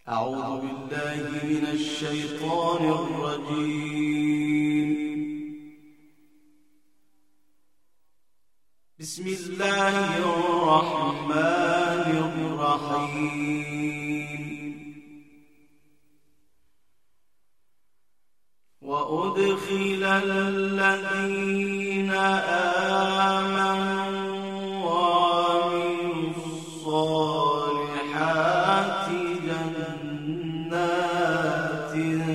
أعوذ بالله من الشيطان الرجيم. بسم الله الرحمن الرحيم. وأدخل الذين آمنوا وعملوا الصالحات جنات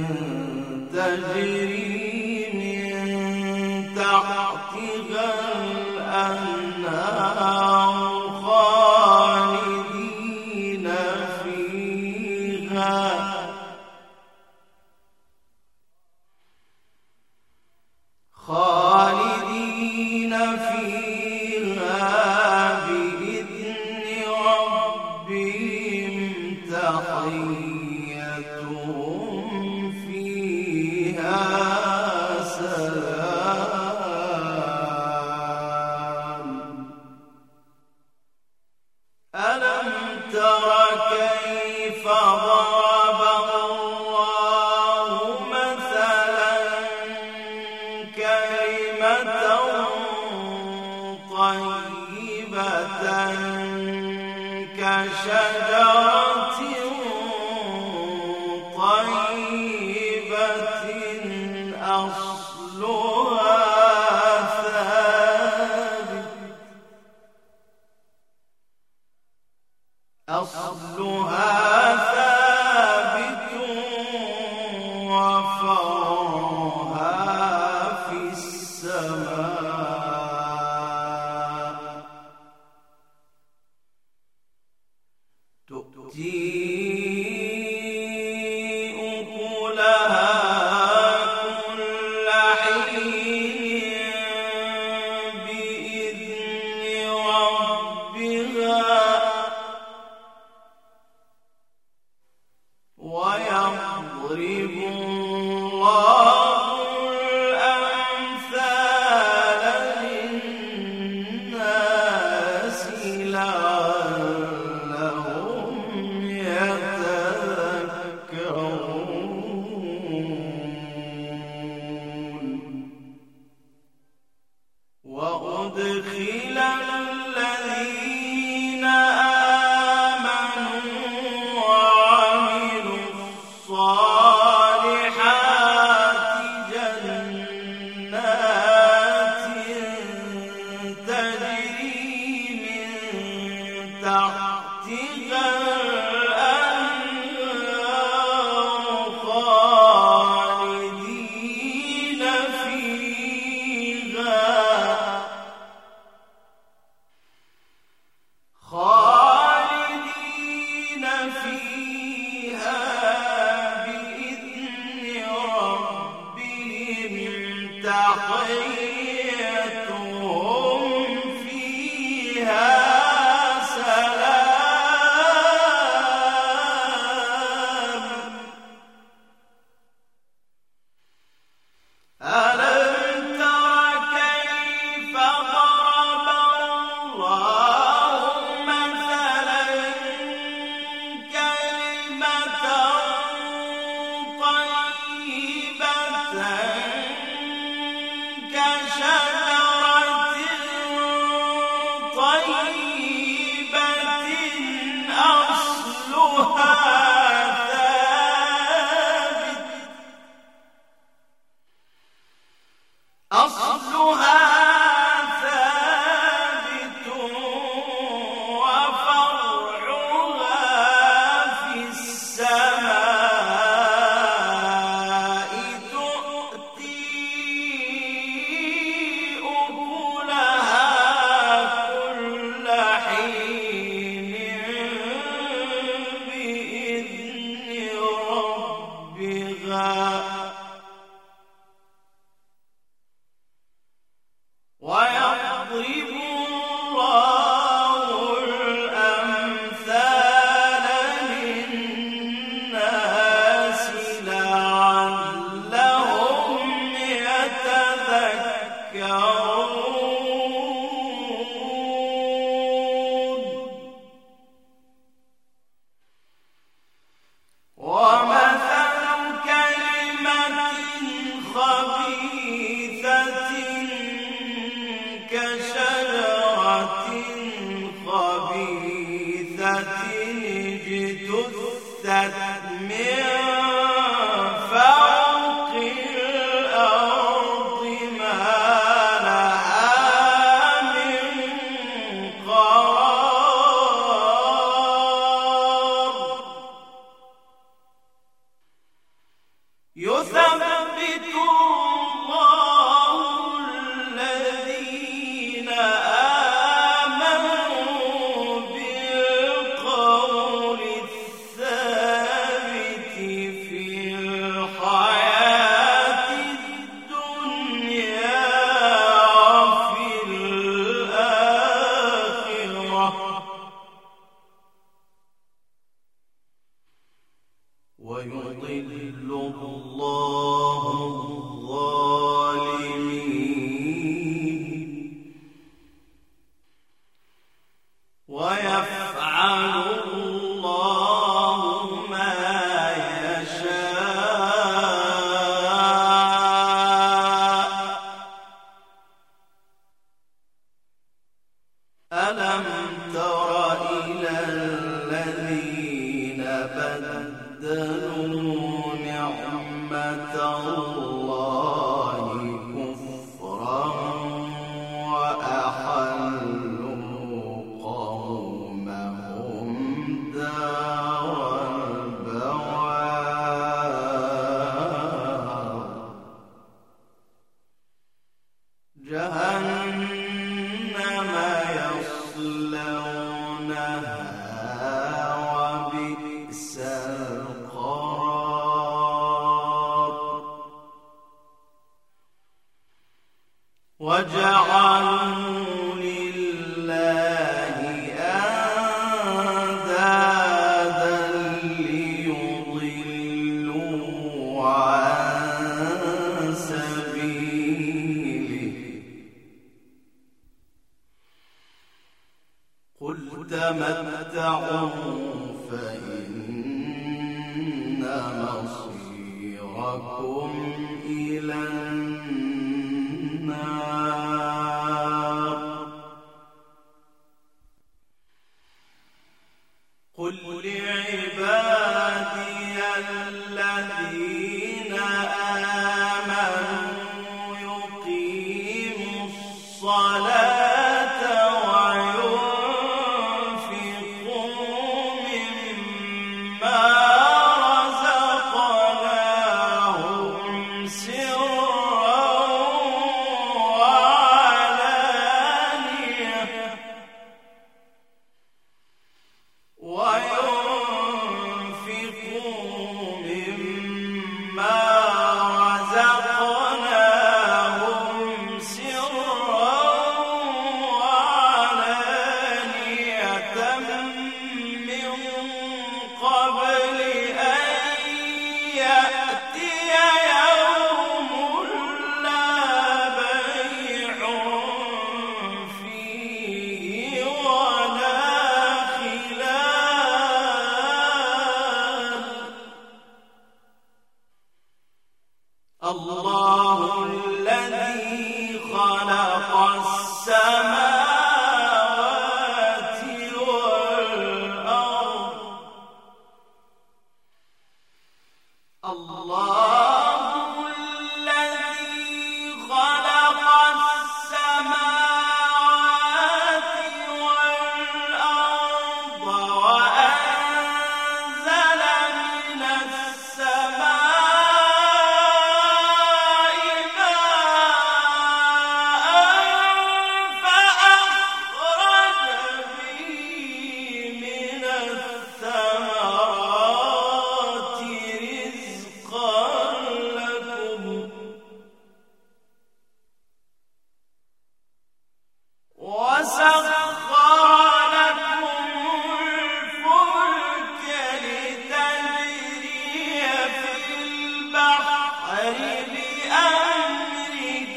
تجري من تحتها الأنهار خالدين فيها بإذن ربهم تحيتهم فيها سلام. ألم تر كيف ضرب الله مثلا كلمة طيبة كشجرة طيبة أصلها ثابت وفرعها في السماء. تؤتي أكلها كل حين بإذن ربها ويضرب الله الأمثال للناس لعلهم يتذكرون. وأدخل الذين آمنوا وعملوا الصالحات جنات تجري من تحتها الأنهار خالدين فيها بإذن ربهم تحيتهم فيها سلام. من فوق الأرض ما لها من قرار يثبت الله الذين آمنوا بالقول الثابت في الحياة الدنيا وفي الآخرة ويضل الله الظالمين ويفعل الله ما يشاء ألم تر إلى الذين بدلوا نعمة الله كفرا وأحلوا قومهم دار البوار جهنم يصلونها وبئس القرار وجعلوا لله أندادا ليضلوا عن سبيله قل تمتعوا فإن مصيركم إلى النار قل لعبادي الذين آمنوا يقيموا الصلاة وينفقوا مما رزقناهم سرا وعلانية من قبل أن يأتي يوم لا بيع فيه ولا خلال الله الذي خلق السماوات والأرض الله الذي خلق السماوات والأرض وأنزل من السماء ماء فأخرج به من الثمرات رزقا لكم وسخر لكم الفلك لتجري في البحر بأمره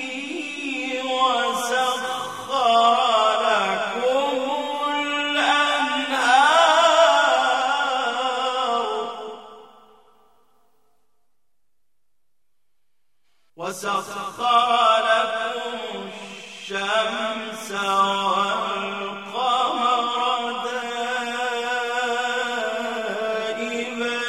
وسخر لكم الأنهار وسخر لكم الشمس والقمر دائبين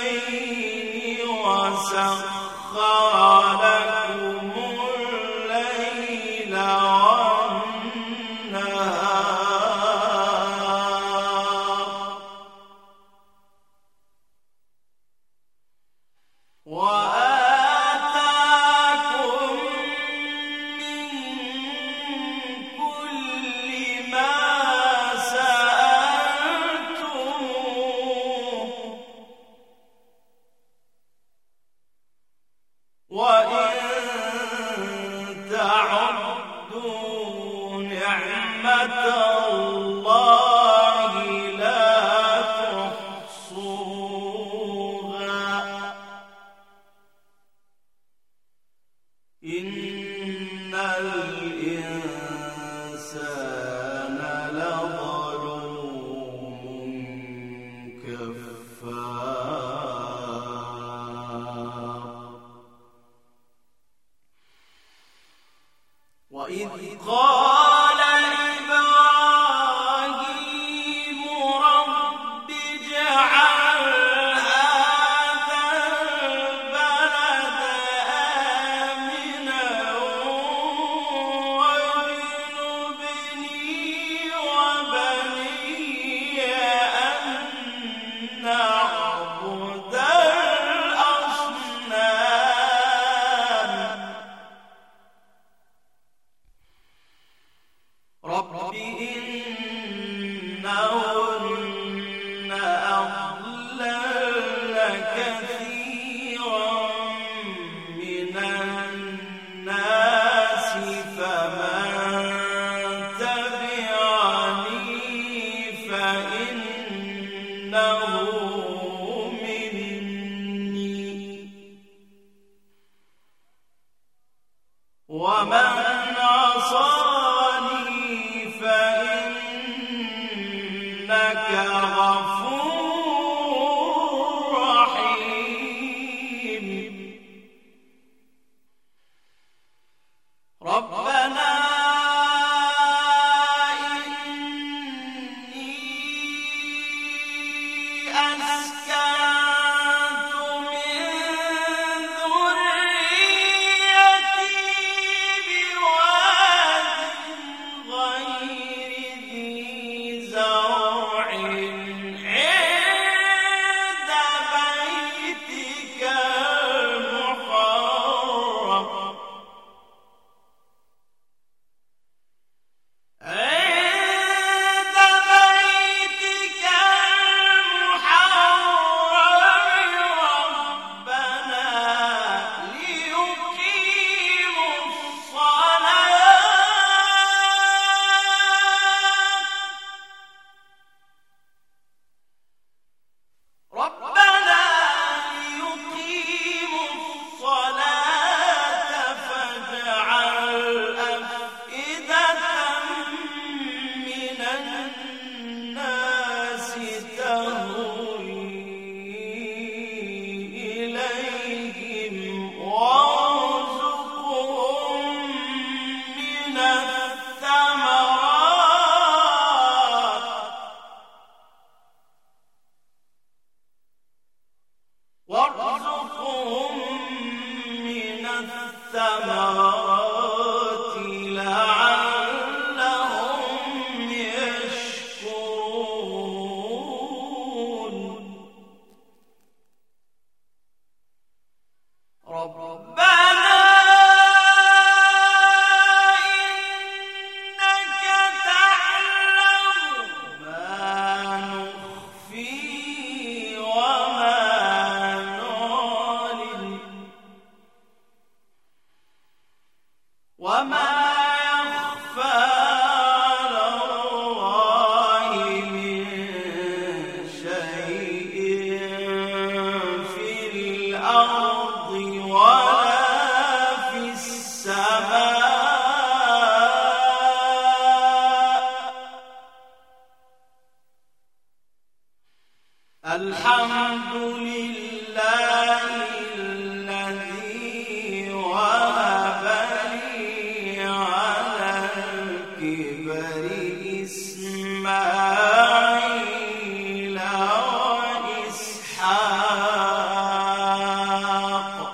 وإسحاق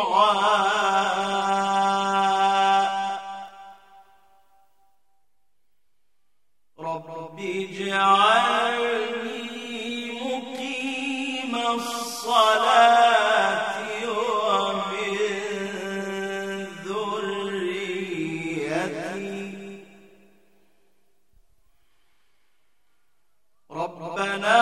الدعاء رب اجعلني مقيم الصلاة ومن ذريتي ربنا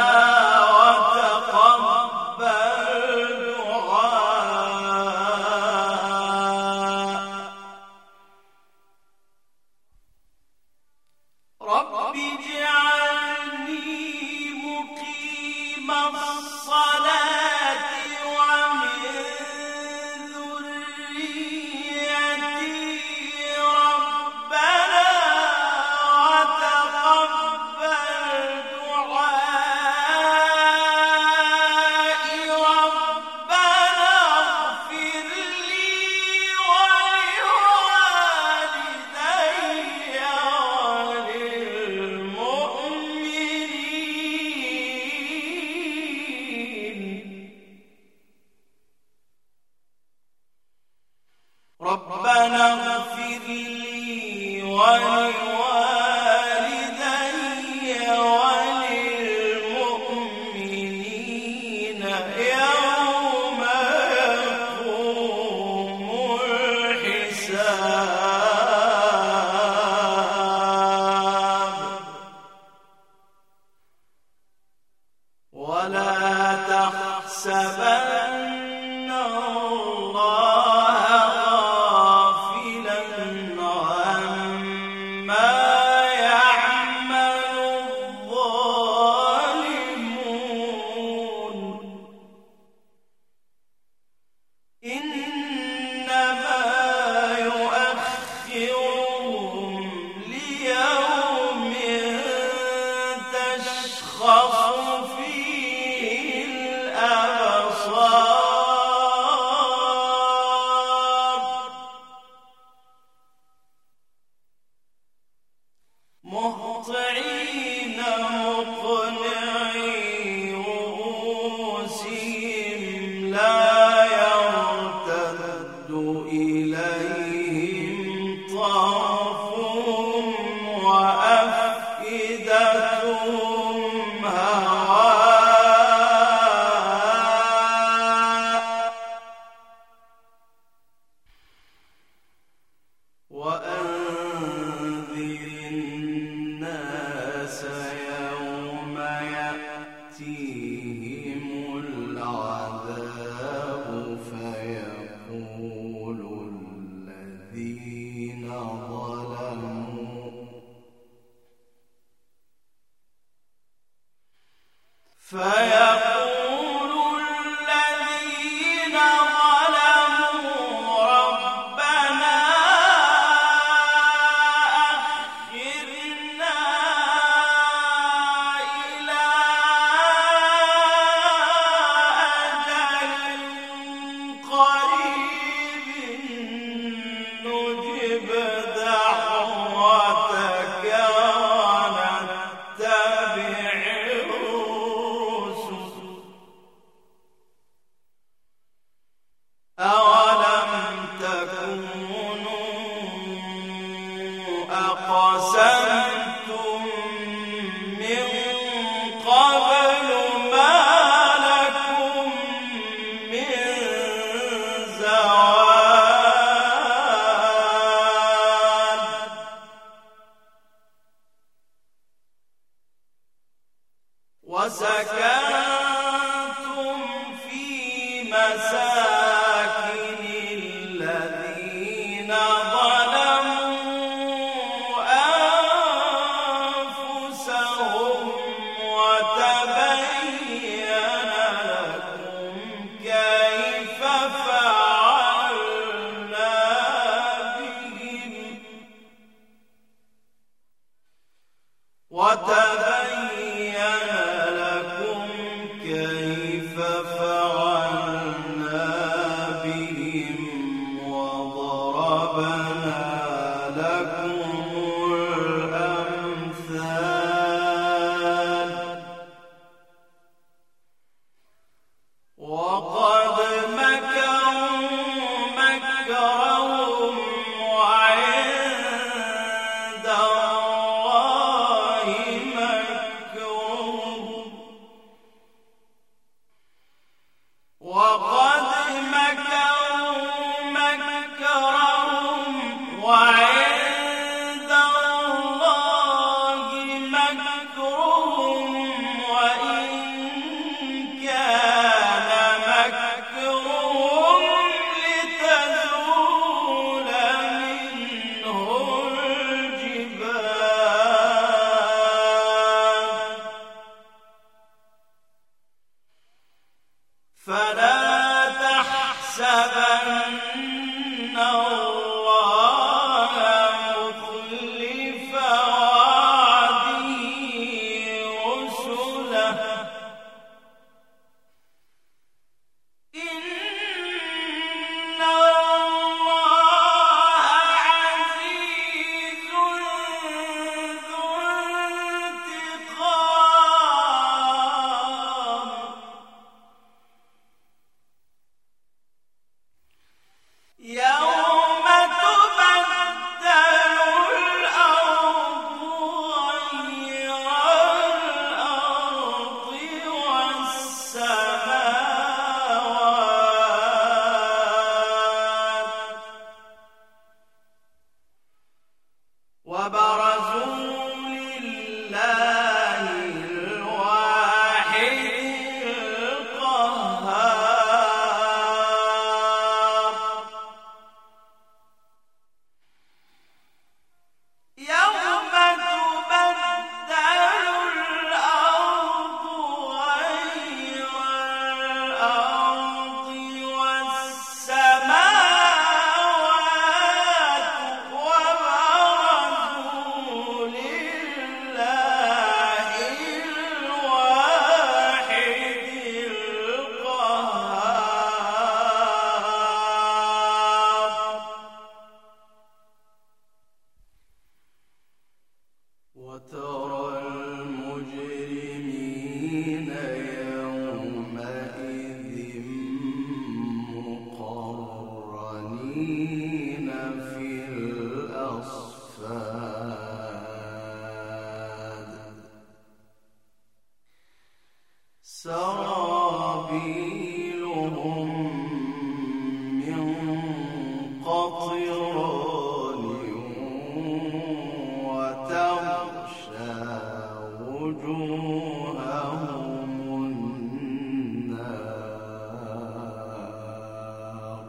اغفر لي ولوالدي وللمؤمنين يوم يقوم الحساب ولا تحسبن الله غافلا عما يعمل الظالمون إنما يؤخرهم ليوم تشخص فيه الأبصار مهطعين مقنعي رؤوسهم لا يرتد إليهم طرفهم وأفئدتهم هواء وأنذر الناس يوم يأتيهم العذاب فيقول الذين ظلموا ربنا أخرنا إلى أجل قريب نجب دعوتك ونتبع الرسل أولم تكونوا أقسمتم من قبل ما لكم من زوال وسكنتم في مساكن الذين ظلموا أنفسهم وتبين لكم كيف فعلوا وعند الله مكرهم وإن كان مكرهم لتزول منه الجبال فلا تحسبن الله مخلف وعده رسله إن الله عزيز ذو انتقام يوم تبدل الأرض غير الأرض والسماوات وبرزوا لله الواحد القهار يوم تبدل الأرض غير الأرض والسماوات وبرزوا لله الواحد القهار وترى المجرمين يومئذ مقرنين في الأصفاد سرابيلهم من قطران وتغشى وجوههم النار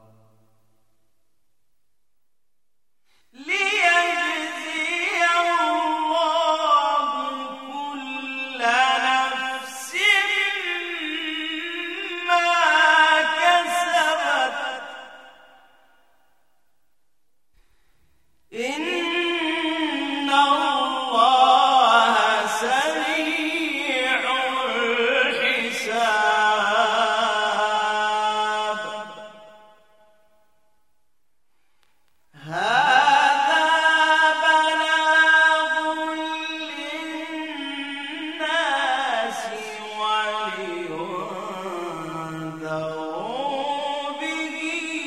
ليجزي الله كل نفس ما كسبت إن الله سريع الحساب هذا بلاغ للناس ولينذروا به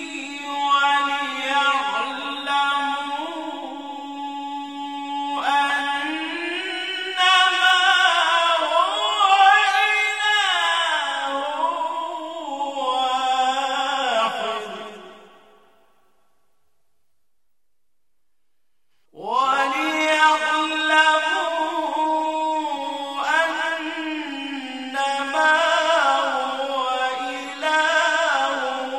وليعلموا أنما هو إله واحد وليعلموا أنما هو إله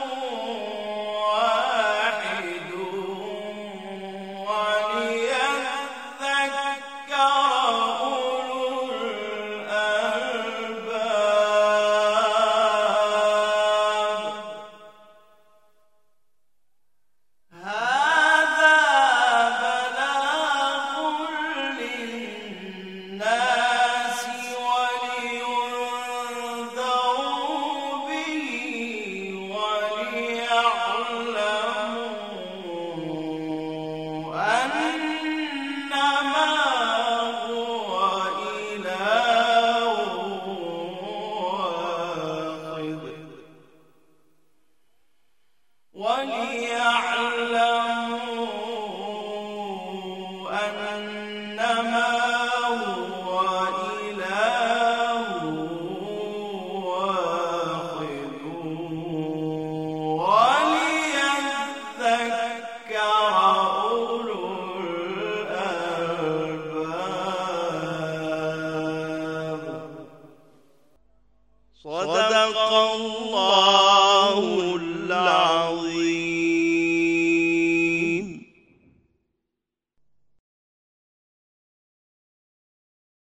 واحد وليذكر أولو الألباب هذا بلاغ للناس ولينذروا به وليعلموا أنما هو إله واحد